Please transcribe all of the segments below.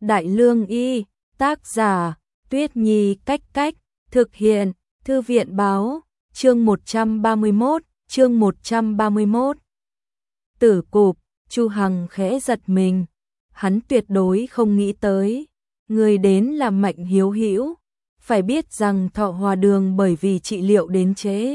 Đại Lương Y, tác giả, Tuyết Nhi Cách Cách, thực hiện, Thư viện Báo, chương 131. Tử cụp, Chu Hằng khẽ giật mình, hắn tuyệt đối không nghĩ tới, người đến là Mạnh Hiếu Hữu, phải biết rằng Thọ Hòa Đường bởi vì trị liệu đến trễ,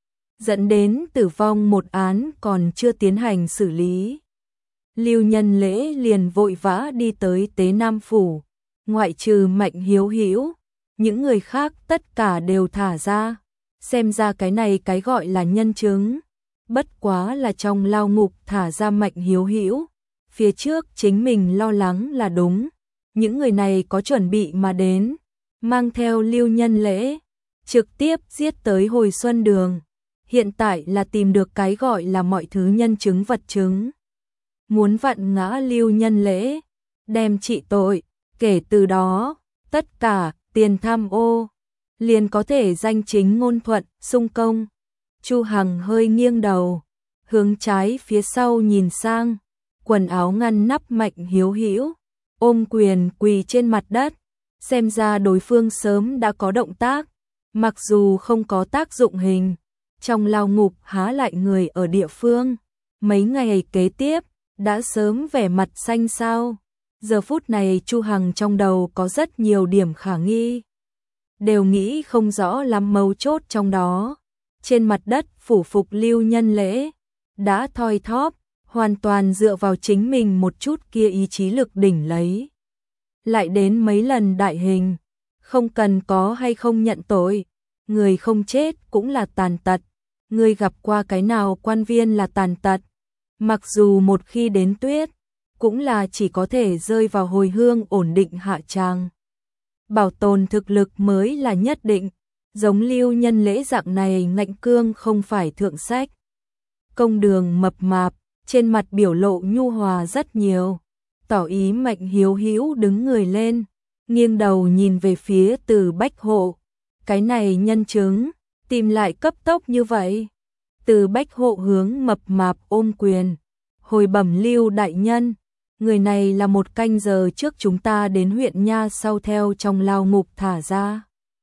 dẫn đến tử vong một án còn chưa tiến hành xử lý. Lưu Nhân Lễ liền vội vã đi tới Tế Nam Phủ, ngoại trừ Mạnh Hiếu Hữu, những người khác tất cả đều thả ra, xem ra cái này cái gọi là nhân chứng. Bất quá là trong lao ngục thả ra Mạnh Hiếu Hữu, phía trước chính mình lo lắng là đúng, những người này có chuẩn bị mà đến, mang theo Lưu Nhân Lễ, trực tiếp giết tới Hồi Xuân Đường, hiện tại là tìm được cái gọi là mọi thứ nhân chứng vật chứng. Muốn vặn ngã Lưu Nhân Lễ, đem trị tội, kể từ đó, tất cả tiền tham ô liền có thể danh chính ngôn thuận, xung công. Chu Hằng hơi nghiêng đầu, hướng trái phía sau nhìn sang, quần áo ngăn nắp Mạnh Hiếu Hữu, ôm quyền quỳ trên mặt đất, xem ra đối phương sớm đã có động tác, mặc dù không có tác dụng hình, trong lao ngục há lại người ở địa phương, mấy ngày kế tiếp, đã sớm vẻ mặt xanh xao. Giờ phút này Chu Hằng trong đầu có rất nhiều điểm khả nghi, đều nghĩ không rõ lắm mấu chốt trong đó. Trên mặt đất phủ phục Lưu Nhân Lễ, đã thoi thóp, hoàn toàn dựa vào chính mình một chút kia ý chí lực đỉnh lấy. Lại đến mấy lần đại hình, không cần có hay không nhận tội, người không chết cũng là tàn tật, người gặp qua cái nào quan viên là tàn tật, mặc dù một khi đến tuyết, cũng là chỉ có thể rơi vào hồi hương ổn định hạ tràng. Bảo tồn thực lực mới là nhất định, giống Lưu Nhân Lễ dạng này ngạnh cương không phải thượng sách. Công Đường mập mạp, trên mặt biểu lộ nhu hòa rất nhiều, tỏ ý Mạnh Hiếu Hữu đứng người lên, nghiêng đầu nhìn về phía Từ Bách Hộ. Cái này nhân chứng, tìm lại cấp tốc như vậy. Từ Bách Hộ hướng mập mạp ôm quyền, hồi bẩm Lưu đại nhân, người này là một canh giờ trước chúng ta đến huyện Nha sau theo trong lao ngục thả ra.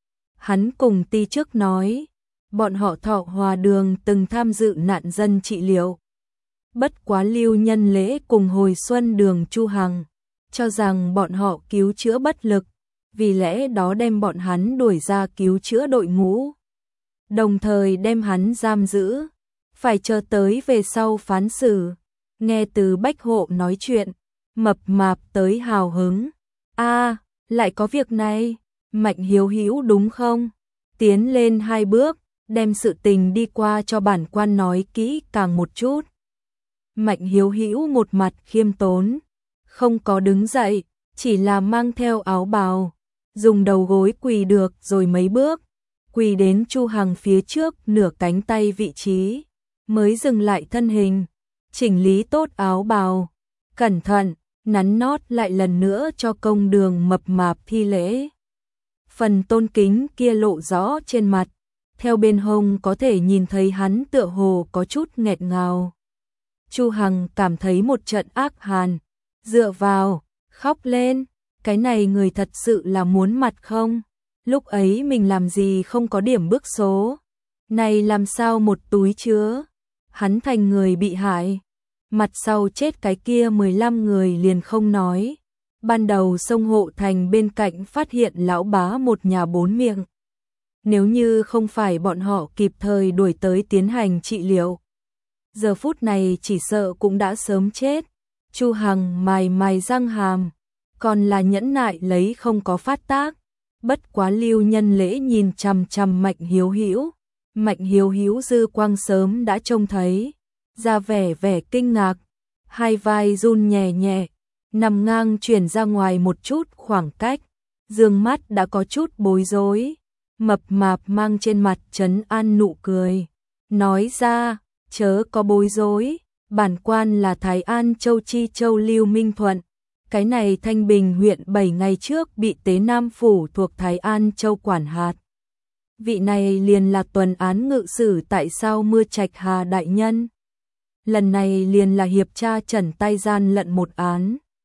Hắn cùng ti trước nói, bọn họ Thọ Hòa Đường từng tham dự nạn dân trị liệu. Bất quá Lưu Nhân Lễ cùng Hồi Xuân Đường Chu Hằng, cho rằng bọn họ cứu chữa bất lực, vì lẽ đó đem bọn hắn đuổi ra cứu chữa đội ngũ. Đồng thời đem hắn giam giữ, phải chờ tới về sau phán xử. Nghe Từ Bách Hộ nói chuyện, mập mạp tới hào hứng. Lại có việc này, Mạnh Hiếu Hữu đúng không? Tiến lên 2 bước, đem sự tình đi qua cho bản quan nói kỹ càng một chút. Mạnh Hiếu Hữu một mặt khiêm tốn, không có đứng dậy, chỉ là mang theo áo bào, dùng đầu gối quỳ được rồi mấy bước, quỳ đến Chu Hằng phía trước nửa cánh tay vị trí, mới dừng lại thân hình, chỉnh lý tốt áo bào, cẩn thận, nắn nót lại lần nữa cho Công Đường mập mạp thi lễ. Phần tôn kính kia lộ rõ trên mặt, theo bên hông có thể nhìn thấy hắn tựa hồ có chút nghẹt ngào. Chu Hằng cảm thấy một trận ác hàn, dựa vào, khóc lên, cái này người thật sự là muốn mặt không? Lúc ấy mình làm gì không có điểm bước số, này làm sao một túi chứa, hắn thành người bị hại. Mặt sau chết cái kia 15 người liền không nói. Ban đầu sông Hộ Thành bên cạnh phát hiện lão bá một nhà 4 miệng. Nếu như không phải bọn họ kịp thời đuổi tới tiến hành trị liệu, giờ phút này chỉ sợ cũng đã sớm chết. Chu Hằng mài răng hàm, còn là nhẫn nại lấy không có phát tác. Bất quá Lưu Nhân Lễ nhìn chằm chằm Mạnh Hiếu Hữu. Mạnh Hiếu Hữu dư quang sớm đã trông thấy, ra vẻ kinh ngạc, hai vai run nhẹ nhẹ, nằm ngang chuyển ra ngoài một chút khoảng cách, dương mắt đã có chút bối rối. Mập mạp mang trên mặt trấn an nụ cười, nói ra, chớ có bối rối, bản quan là Thái An Châu Chi Châu Lưu Minh Thuận, cái này Thanh Bình huyện 7 ngày trước bị Tế Nam Phủ thuộc Thái An Châu quản hạt. Vị này liền là tuần án ngự sử tại sao Mưa Trạch Hà đại nhân. Lần này liền là hiệp tra trần tay gian lận một án.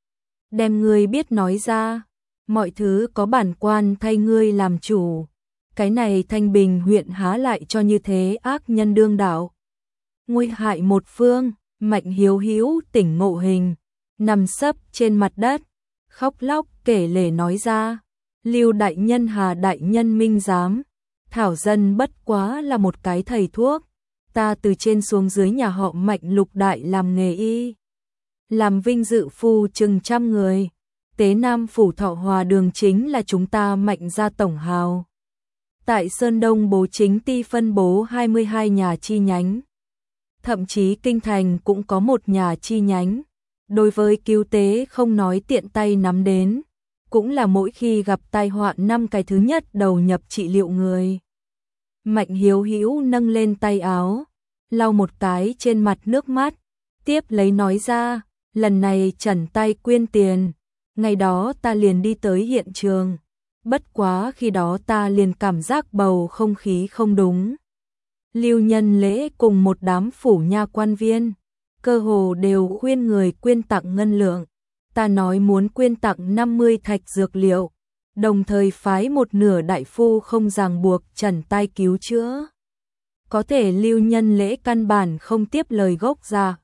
đem ngươi biết nói ra, mọi thứ có bản quan thay ngươi làm chủ. Cái này Thanh Bình huyện há lại cho như thế ác nhân đương đạo. Nguy hại một phương, Mạnh Hiếu Hữu tỉnh ngộ hình, nằm sấp trên mặt đất, khóc lóc kể lể nói ra, Lưu đại nhân Hà đại nhân minh giám, Thảo dân bất quá là một cái thầy thuốc, ta từ trên xuống dưới nhà họ Mạnh lục đại làm nghề y, làm vinh dự phu chừng trăm người, Tế Nam phủ Thọ Hòa đường chính là chúng ta Mạnh gia tổng hào. Tại Sơn Đông bố chính ty phân bố 22 nhà chi nhánh. Thậm chí kinh thành cũng có một nhà chi nhánh. Đối với cứu tế không nói tiện tay nắm đến, cũng là mỗi khi gặp tai họa năm cái thứ nhất đầu nhập trị liệu người. Mạnh Hiếu Hữu nâng lên tay áo, lau một cái trên mặt nước mắt, tiếp lấy nói ra, lần này trần tay quyên tiền, ngày đó ta liền đi tới hiện trường. Bất quá khi đó ta liền cảm giác bầu không khí không đúng. Lưu Nhân Lễ cùng một đám phủ nha quan viên, cơ hồ đều khuyên người quyên tặng ngân lượng. Ta nói muốn quyên tặng 50 thạch dược liệu, đồng thời phái một nửa đại phu không ràng buộc trần tay cứu chữa. Có thể Lưu Nhân Lễ căn bản không tiếp lời gốc ra.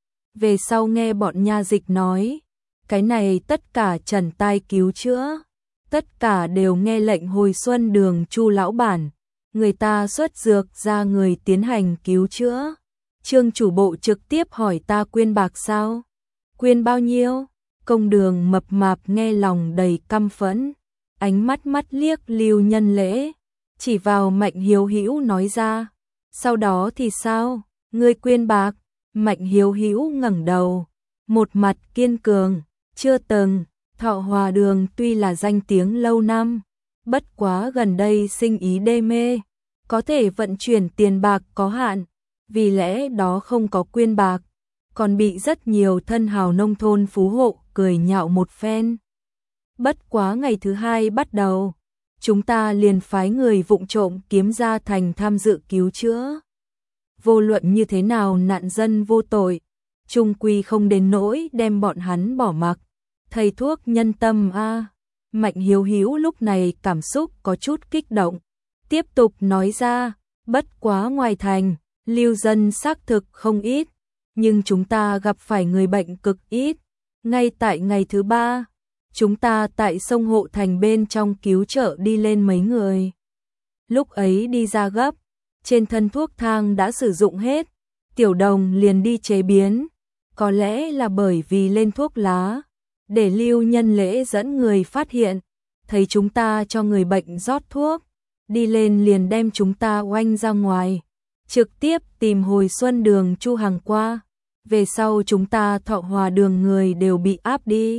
Về sau nghe bọn nha dịch nói, cái này tất cả trần tay cứu chữa. Tất cả đều nghe lệnh hồi xuân đường Chu lão bản, người ta xuất dược ra người tiến hành cứu chữa. Trương chủ bộ trực tiếp hỏi ta quyên bạc sao? Quyên bao nhiêu? Công đường mập mạp nghe lòng đầy căm phẫn, ánh mắt mắt liếc Lưu Nhân Lễ, chỉ vào Mạnh Hiếu Hữu nói ra, sau đó thì sao? Ngươi quyên bạc? Mạnh Hiếu Hữu ngẩng đầu, một mặt kiên cường, chưa từng. Thọ Hòa đường tuy là danh tiếng lâu năm, bất quá gần đây sinh ý đê mê, có thể vận chuyển tiền bạc có hạn, vì lẽ đó không có quyên bạc, còn bị rất nhiều thân hào nông thôn phú hộ cười nhạo một phen. Bất quá ngày thứ hai bắt đầu, chúng ta liền phái người vụng trộm kiếm ra thành tham dự cứu chữa. Vô luận như thế nào nạn dân vô tội, chung quy không đến nỗi đem bọn hắn bỏ mặc. Thầy thuốc nhân tâm a. Mạnh Hiếu Hữu lúc này cảm xúc có chút kích động, tiếp tục nói ra, bất quá ngoài thành, lưu dân xác thực không ít, nhưng chúng ta gặp phải người bệnh cực ít. Ngay tại ngày thứ ba, chúng ta tại sông Hộ Thành bên trong cứu trợ đi lên mấy người. Lúc ấy đi ra gấp, trên thân thuốc thang đã sử dụng hết, Tiểu Đồng liền đi chế biến, có lẽ là bởi vì lên thuốc lá. Để Lưu Nhân Lễ dẫn người phát hiện, thấy chúng ta cho người bệnh rót thuốc, đi lên liền đem chúng ta oanh ra ngoài, trực tiếp tìm hồi xuân đường Chu Hằng qua. Về sau chúng ta Thọ Hòa đường người đều bị áp đi.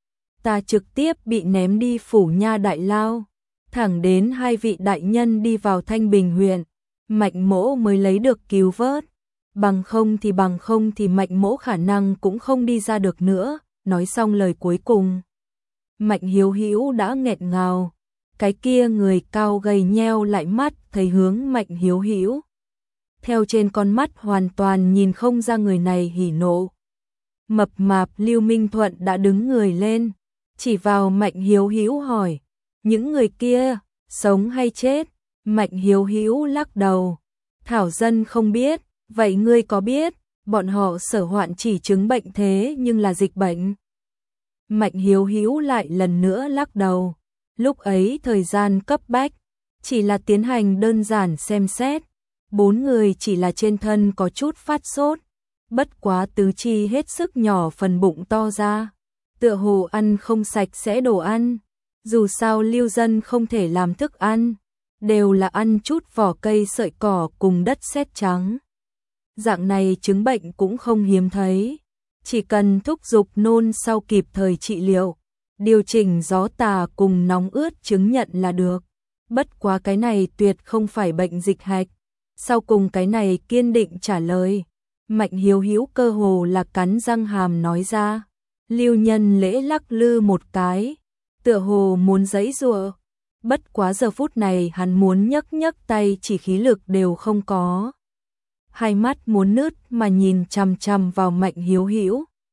Ta trực tiếp bị ném đi phủ nha đại lao, thẳng đến hai vị đại nhân đi vào Thanh Bình huyện, Mạnh Mỗ mới lấy được cứu vớt. Bằng không thì Mạnh Mỗ khả năng cũng không đi ra được nữa. Nói xong lời cuối cùng, Mạnh Hiếu Hữu đã nghẹn ngào, cái kia người cao gầy nheo lại mắt thấy hướng Mạnh Hiếu Hữu. Theo trên con mắt hoàn toàn nhìn không ra người này hỉ nộ. Mập mạp Lưu Minh Thuận đã đứng người lên, chỉ vào Mạnh Hiếu Hữu hỏi, những người kia, sống hay chết? Mạnh Hiếu Hữu lắc đầu, Thảo dân không biết, vậy ngươi có biết? Bọn họ sở hoạn chỉ chứng bệnh thế nhưng là dịch bệnh. Mạnh Hiếu Hữu lại lần nữa lắc đầu. Lúc ấy thời gian cấp bách, chỉ là tiến hành đơn giản xem xét. 4 người chỉ là trên thân có chút phát sốt. Bất quá tứ chi hết sức nhỏ, phần bụng to ra. Tựa hồ ăn không sạch sẽ đồ ăn. Dù sao lưu dân không thể làm thức ăn, đều là ăn chút vỏ cây sợi cỏ cùng đất sét trắng. Dạng này chứng bệnh cũng không hiếm thấy, chỉ cần thúc giục nôn sau kịp thời trị liệu, điều chỉnh gió tà cùng nóng ướt chứng nhận là được. Bất quá cái này tuyệt không phải bệnh dịch hạch. Sau cùng cái này kiên định trả lời, Mạnh Hiếu Hữu cơ hồ là cắn răng hàm nói ra. Lưu Nhân Lễ lắc lư một cái, tựa hồ muốn giãy giụa. Bất quá giờ phút này hắn muốn nhấc tay chỉ khí lực đều không có. Hai mắt muốn nứt mà nhìn chằm chằm vào Mạnh Hiếu Hữu.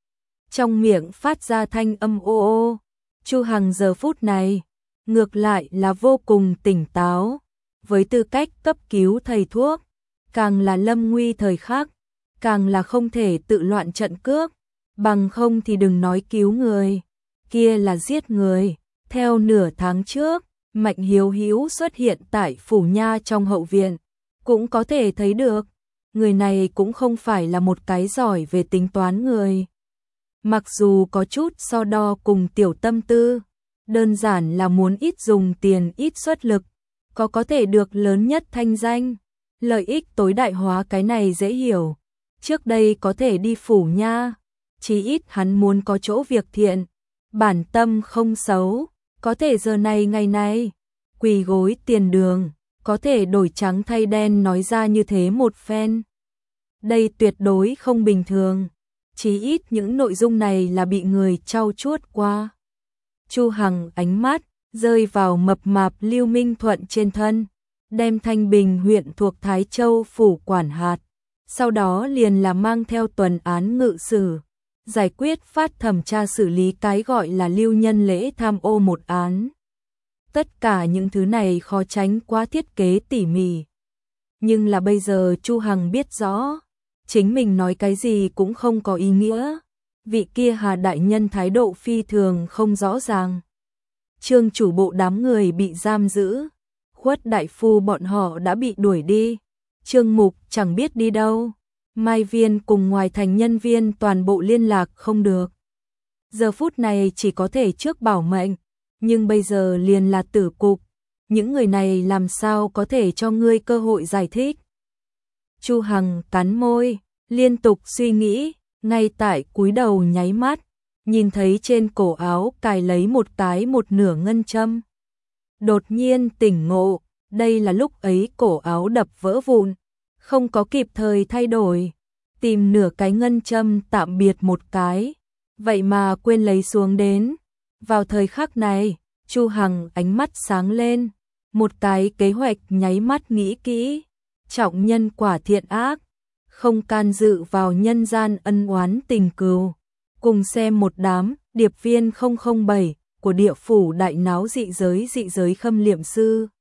trong miệng phát ra thanh âm ô ô. Chu Hằng giờ phút này, ngược lại là vô cùng tỉnh táo, với tư cách cấp cứu thầy thuốc, càng là lâm nguy thời khắc, càng là không thể tự loạn trận cước, bằng không thì đừng nói cứu người, kia là giết người. Theo nửa tháng trước, Mạnh Hiếu Hữu xuất hiện tại phủ nha trong hậu viện, cũng có thể thấy được, người này cũng không phải là một cái giỏi về tính toán người. Mặc dù có chút so đo cùng tiểu tâm tư, đơn giản là muốn ít dùng tiền ít xuất lực, có thể được lớn nhất thanh danh, lợi ích tối đại hóa cái này dễ hiểu. Trước đây có thể đi phủ nha, chí ít hắn muốn có chỗ việc thiện, bản tâm không xấu, có thể giờ này ngày này, quỳ gối tiền đường, có thể đổi trắng thay đen nói ra như thế một phen. Đây tuyệt đối không bình thường, chí ít những nội dung này là bị người trau chuốt qua. Chu Hằng ánh mắt rơi vào mập mạp Lưu Minh Thuận trên thân, đem Thanh Bình huyện thuộc Thái Châu phủ quản hạt, sau đó liền là mang theo tuần án ngự sử, giải quyết phát thẩm tra xử lý cái gọi là Lưu Nhân Lễ tham ô một án. Tất cả những thứ này khó tránh quá thiết kế tỉ mỉ. Nhưng là bây giờ Chu Hằng biết rõ, chính mình nói cái gì cũng không có ý nghĩa. Vị kia Hà đại nhân thái độ phi thường không rõ ràng. Trương chủ bộ đám người bị giam giữ, Khuất đại phu bọn họ đã bị đuổi đi, Trương Mục chẳng biết đi đâu, Mai Viên cùng ngoài thành nhân viên toàn bộ liên lạc không được. Giờ phút này chỉ có thể trước bảo mệnh, nhưng bây giờ liền là tử cục, những người này làm sao có thể cho ngươi cơ hội giải thích. Chu Hằng cắn môi, liên tục suy nghĩ, ngay tại cúi đầu nháy mắt, nhìn thấy trên cổ áo cài lấy một nửa ngân châm. Đột nhiên tỉnh ngộ, đây là lúc ấy cổ áo đập vỡ vụn, không có kịp thời thay đổi, tìm nửa cái ngân châm tạm biệt một cái, vậy mà quên lấy xuống đến. Vào thời khắc này, Chu Hằng ánh mắt sáng lên, một cái kế hoạch nháy mắt nghĩ kỹ, trọng nhân quả thiện ác, không can dự vào nhân gian ân oán tình cừu, cùng xem một đám điệp viên 007 của địa phủ đại náo dị giới khâm liệm sư.